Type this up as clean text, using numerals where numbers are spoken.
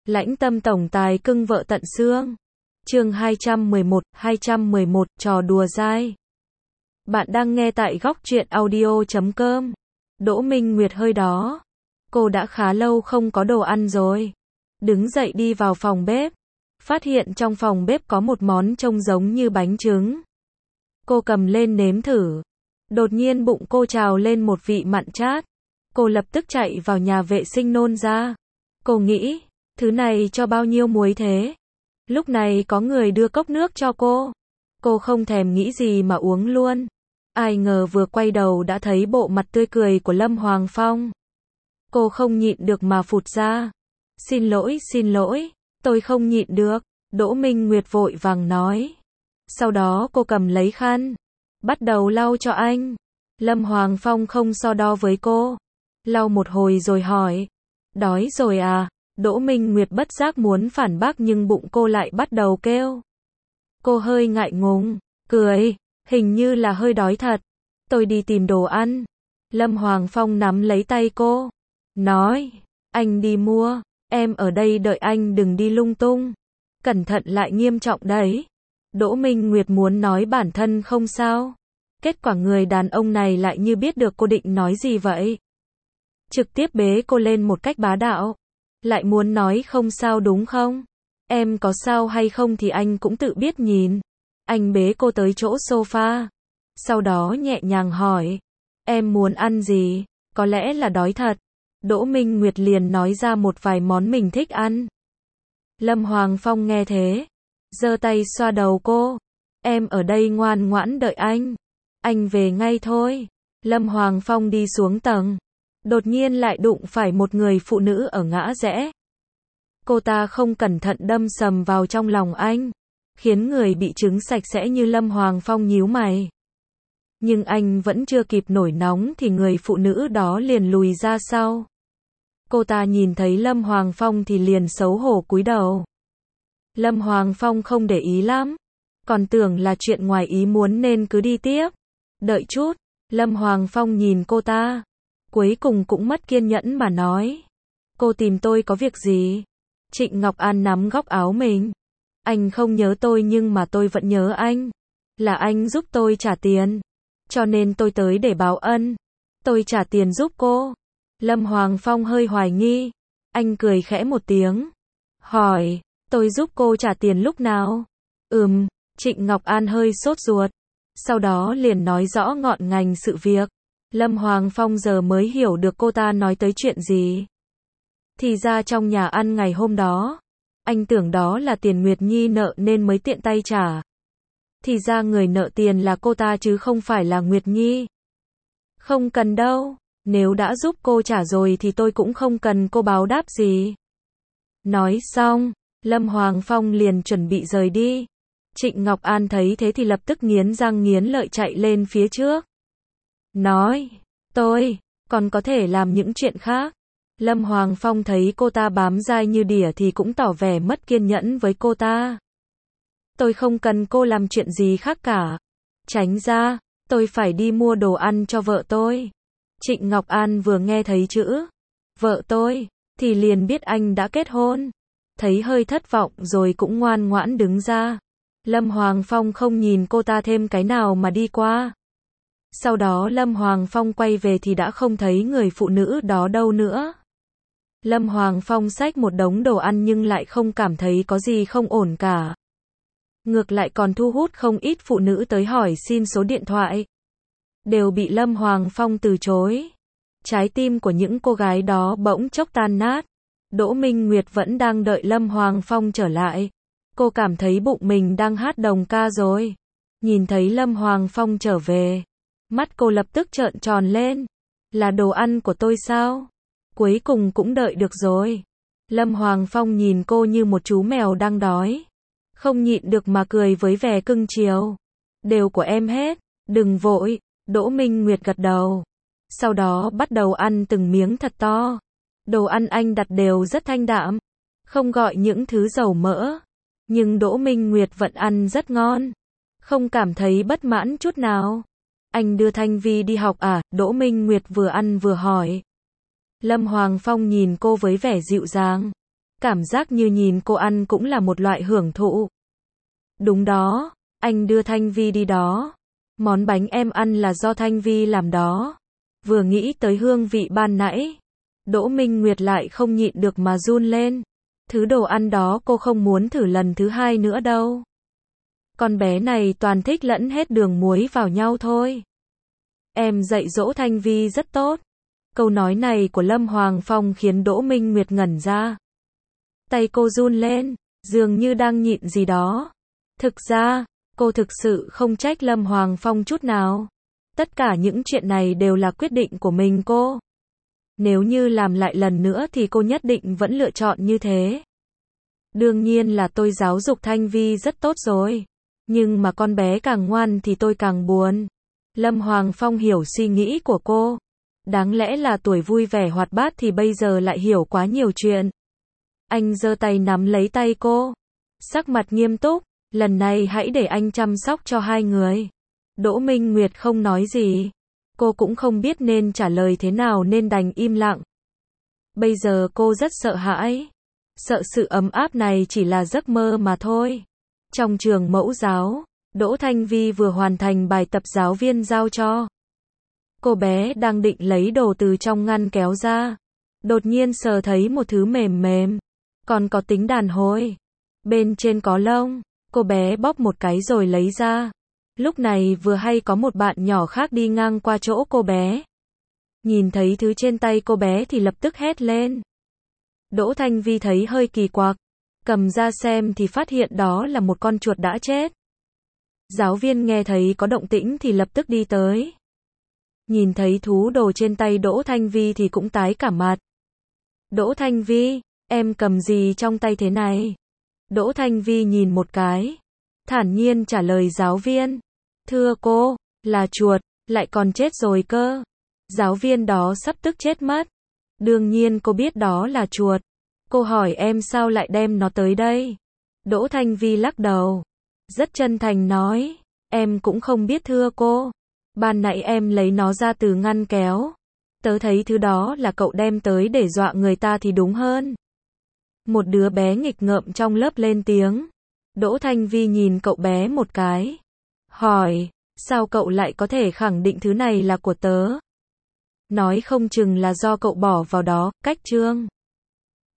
Lãnh tâm tổng tài cưng vợ tận xương. Chương 211, trò đùa dai. Bạn đang nghe tại góc truyện audio.com. Đỗ Minh Nguyệt hơi đó. Cô đã khá lâu không có đồ ăn rồi. Đứng dậy đi vào phòng bếp. Phát hiện trong phòng bếp có một món trông giống như bánh trứng. Cô cầm lên nếm thử. Đột nhiên bụng cô trào lên một vị mặn chát. Cô lập tức chạy vào nhà vệ sinh nôn ra. Cô nghĩ, thứ này cho bao nhiêu muối thế? Lúc này có người đưa cốc nước cho cô. Cô không thèm nghĩ gì mà uống luôn. Ai ngờ vừa quay đầu đã thấy bộ mặt tươi cười của Lâm Hoàng Phong. Cô không nhịn được mà phụt ra. Xin lỗi, tôi không nhịn được. Đỗ Minh Nguyệt vội vàng nói. Sau đó cô cầm lấy khăn. Bắt đầu lau cho anh. Lâm Hoàng Phong không so đo với cô. Lau một hồi rồi hỏi. Đói rồi à? Đỗ Minh Nguyệt bất giác muốn phản bác nhưng bụng cô lại bắt đầu kêu. Cô hơi ngại ngùng, cười, hình như là hơi đói thật. Tôi đi tìm đồ ăn. Lâm Hoàng Phong nắm lấy tay cô. Nói, anh đi mua, em ở đây đợi anh đừng đi lung tung. Cẩn thận lại nghiêm trọng đấy. Đỗ Minh Nguyệt muốn nói bản thân không sao. Kết quả người đàn ông này lại như biết được cô định nói gì vậy. Trực tiếp bế cô lên một cách bá đạo. Lại muốn nói không sao đúng không? Em có sao hay không thì anh cũng tự biết nhìn. Anh bế cô tới chỗ sofa. Sau đó nhẹ nhàng hỏi. Em muốn ăn gì? Có lẽ là đói thật. Đỗ Minh Nguyệt liền nói ra một vài món mình thích ăn. Lâm Hoàng Phong nghe thế. Giơ tay xoa đầu cô. Em ở đây ngoan ngoãn đợi anh. Anh về ngay thôi. Lâm Hoàng Phong đi xuống tầng. Đột nhiên lại đụng phải một người phụ nữ ở ngã rẽ. Cô ta không cẩn thận đâm sầm vào trong lòng anh, khiến người bị trứng sạch sẽ như Lâm Hoàng Phong nhíu mày. Nhưng anh vẫn chưa kịp nổi nóng thì người phụ nữ đó liền lùi ra sau. Cô ta nhìn thấy Lâm Hoàng Phong thì liền xấu hổ cúi đầu. Lâm Hoàng Phong không để ý lắm, còn tưởng là chuyện ngoài ý muốn nên cứ đi tiếp. Đợi chút, Lâm Hoàng Phong nhìn cô ta. Cuối cùng cũng mất kiên nhẫn mà nói. Cô tìm tôi có việc gì? Trịnh Ngọc An nắm góc áo mình. Anh không nhớ tôi nhưng mà tôi vẫn nhớ anh. Là anh giúp tôi trả tiền. Cho nên tôi tới để báo ân. Tôi trả tiền giúp cô. Lâm Hoàng Phong hơi hoài nghi. Anh cười khẽ một tiếng. Hỏi, tôi giúp cô trả tiền lúc nào? Trịnh Ngọc An hơi sốt ruột. Sau đó liền nói rõ ngọn ngành sự việc. Lâm Hoàng Phong giờ mới hiểu được cô ta nói tới chuyện gì. Thì ra trong nhà ăn ngày hôm đó, anh tưởng đó là tiền Nguyệt Nhi nợ nên mới tiện tay trả. Thì ra người nợ tiền là cô ta chứ không phải là Nguyệt Nhi. Không cần đâu, nếu đã giúp cô trả rồi thì tôi cũng không cần cô báo đáp gì. Nói xong, Lâm Hoàng Phong liền chuẩn bị rời đi. Trịnh Ngọc An thấy thế thì lập tức nghiến răng nghiến lợi chạy lên phía trước. Nói, tôi còn có thể làm những chuyện khác. Lâm Hoàng Phong thấy cô ta bám dai như đỉa thì cũng tỏ vẻ mất kiên nhẫn với cô ta. Tôi không cần cô làm chuyện gì khác cả. Tránh ra, tôi phải đi mua đồ ăn cho vợ tôi. Trịnh Ngọc An vừa nghe thấy chữ vợ tôi thì liền biết anh đã kết hôn. Thấy hơi thất vọng rồi cũng ngoan ngoãn đứng ra. Lâm Hoàng Phong không nhìn cô ta thêm cái nào mà đi qua. Sau đó Lâm Hoàng Phong quay về thì đã không thấy người phụ nữ đó đâu nữa. Lâm Hoàng Phong xách một đống đồ ăn nhưng lại không cảm thấy có gì không ổn cả. Ngược lại còn thu hút không ít phụ nữ tới hỏi xin số điện thoại. Đều bị Lâm Hoàng Phong từ chối. Trái tim của những cô gái đó bỗng chốc tan nát. Đỗ Minh Nguyệt vẫn đang đợi Lâm Hoàng Phong trở lại. Cô cảm thấy bụng mình đang hát đồng ca rồi. Nhìn thấy Lâm Hoàng Phong trở về. Mắt cô lập tức trợn tròn lên. Là đồ ăn của tôi sao? Cuối cùng cũng đợi được rồi. Lâm Hoàng Phong nhìn cô như một chú mèo đang đói. Không nhịn được mà cười với vẻ cưng chiều. Đều của em hết, đừng vội. Đỗ Minh Nguyệt gật đầu. Sau đó bắt đầu ăn từng miếng thật to. Đồ ăn anh đặt đều rất thanh đạm. Không gọi những thứ dầu mỡ. Nhưng Đỗ Minh Nguyệt vẫn ăn rất ngon. Không cảm thấy bất mãn chút nào. Anh đưa Thanh Vi đi học à? Đỗ Minh Nguyệt vừa ăn vừa hỏi. Lâm Hoàng Phong nhìn cô với vẻ dịu dàng. Cảm giác như nhìn cô ăn cũng là một loại hưởng thụ. Đúng đó, anh đưa Thanh Vi đi đó. Món bánh em ăn là do Thanh Vi làm đó. Vừa nghĩ tới hương vị ban nãy, Đỗ Minh Nguyệt lại không nhịn được mà run lên. Thứ đồ ăn đó cô không muốn thử lần thứ hai nữa đâu. Con bé này toàn thích lẫn hết đường muối vào nhau thôi. Em dạy dỗ Thanh Vi rất tốt. Câu nói này của Lâm Hoàng Phong khiến Đỗ Minh Nguyệt ngẩn ra. Tay cô run lên, dường như đang nhịn gì đó. Thực ra, cô thực sự không trách Lâm Hoàng Phong chút nào. Tất cả những chuyện này đều là quyết định của mình cô. Nếu như làm lại lần nữa thì cô nhất định vẫn lựa chọn như thế. Đương nhiên là tôi giáo dục Thanh Vi rất tốt rồi. Nhưng mà con bé càng ngoan thì tôi càng buồn. Lâm Hoàng Phong hiểu suy nghĩ của cô. Đáng lẽ là tuổi vui vẻ hoạt bát thì bây giờ lại hiểu quá nhiều chuyện. Anh giơ tay nắm lấy tay cô. Sắc mặt nghiêm túc. Lần này hãy để anh chăm sóc cho hai người. Đỗ Minh Nguyệt không nói gì. Cô cũng không biết nên trả lời thế nào nên đành im lặng. Bây giờ cô rất sợ hãi. Sợ sự ấm áp này chỉ là giấc mơ mà thôi. Trong trường mẫu giáo, Đỗ Thanh Vi vừa hoàn thành bài tập giáo viên giao cho. Cô bé đang định lấy đồ từ trong ngăn kéo ra. Đột nhiên sờ thấy một thứ mềm mềm. Còn có tính đàn hồi. Bên trên có lông. Cô bé bóp một cái rồi lấy ra. Lúc này vừa hay có một bạn nhỏ khác đi ngang qua chỗ cô bé. Nhìn thấy thứ trên tay cô bé thì lập tức hét lên. Đỗ Thanh Vi thấy hơi kỳ quặc. Cầm ra xem thì phát hiện đó là một con chuột đã chết. Giáo viên nghe thấy có động tĩnh thì lập tức đi tới. Nhìn thấy thú đồ trên tay Đỗ Thanh Vi thì cũng tái cả mặt. Đỗ Thanh Vi, em cầm gì trong tay thế này? Đỗ Thanh Vi nhìn một cái. Thản nhiên trả lời giáo viên. Thưa cô, là chuột, lại còn chết rồi cơ. Giáo viên đó sắp tức chết mất. Đương nhiên cô biết đó là chuột. Cô hỏi em sao lại đem nó tới đây? Đỗ Thanh Vi lắc đầu. Rất chân thành nói. Em cũng không biết thưa cô. Ban nãy em lấy nó ra từ ngăn kéo. Tớ thấy thứ đó là cậu đem tới để dọa người ta thì đúng hơn. Một đứa bé nghịch ngợm trong lớp lên tiếng. Đỗ Thanh Vi nhìn cậu bé một cái. Hỏi, sao cậu lại có thể khẳng định thứ này là của tớ? Nói không chừng là do cậu bỏ vào đó, cách chương.